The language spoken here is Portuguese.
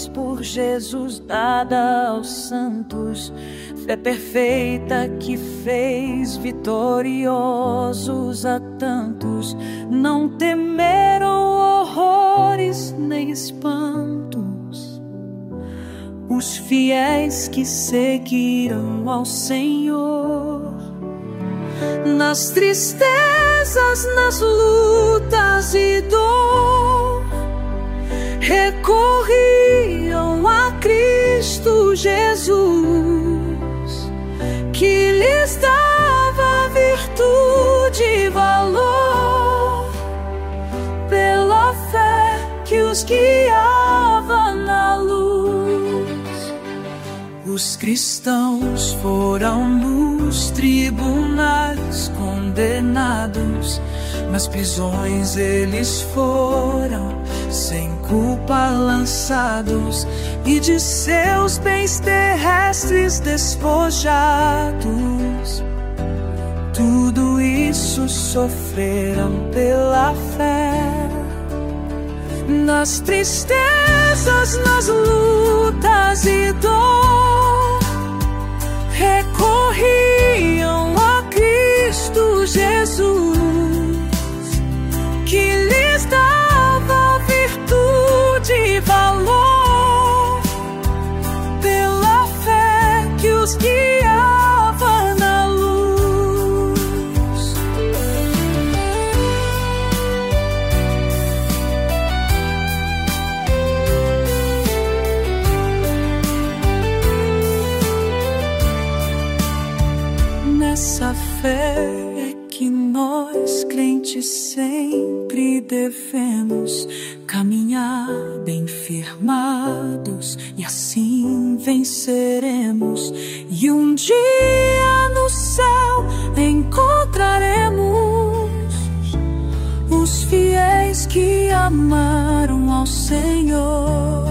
pecadores por Jesus dada aos santos, fé perfeita que fez vitoriosos a tantos. Não temeram horrores nem espantos os fiéis que seguiram ao Senhor. Nas tristezas, nas lutas e dor, recorriam a Cristo Jesus, que lhes dava virtude e valor, pela fé que os guiava na luz. Os cristãos foram nos tribunais condenados, nas prisões eles foram sem culpa lançados, e de seus bens terrestres despojados. Tudo isso sofreram pela fé. Nas tristezas, nas lutas e dor, recorriam a Cristo Jesus, que lhes dava virtude e valor, pela fé que os guiava na luz. Nessa fé é que nós, crentes, sempre devemos caminhar bem firmados, e assim venceremos, e um dia no céu encontraremos os fiéis que amaram ao Senhor.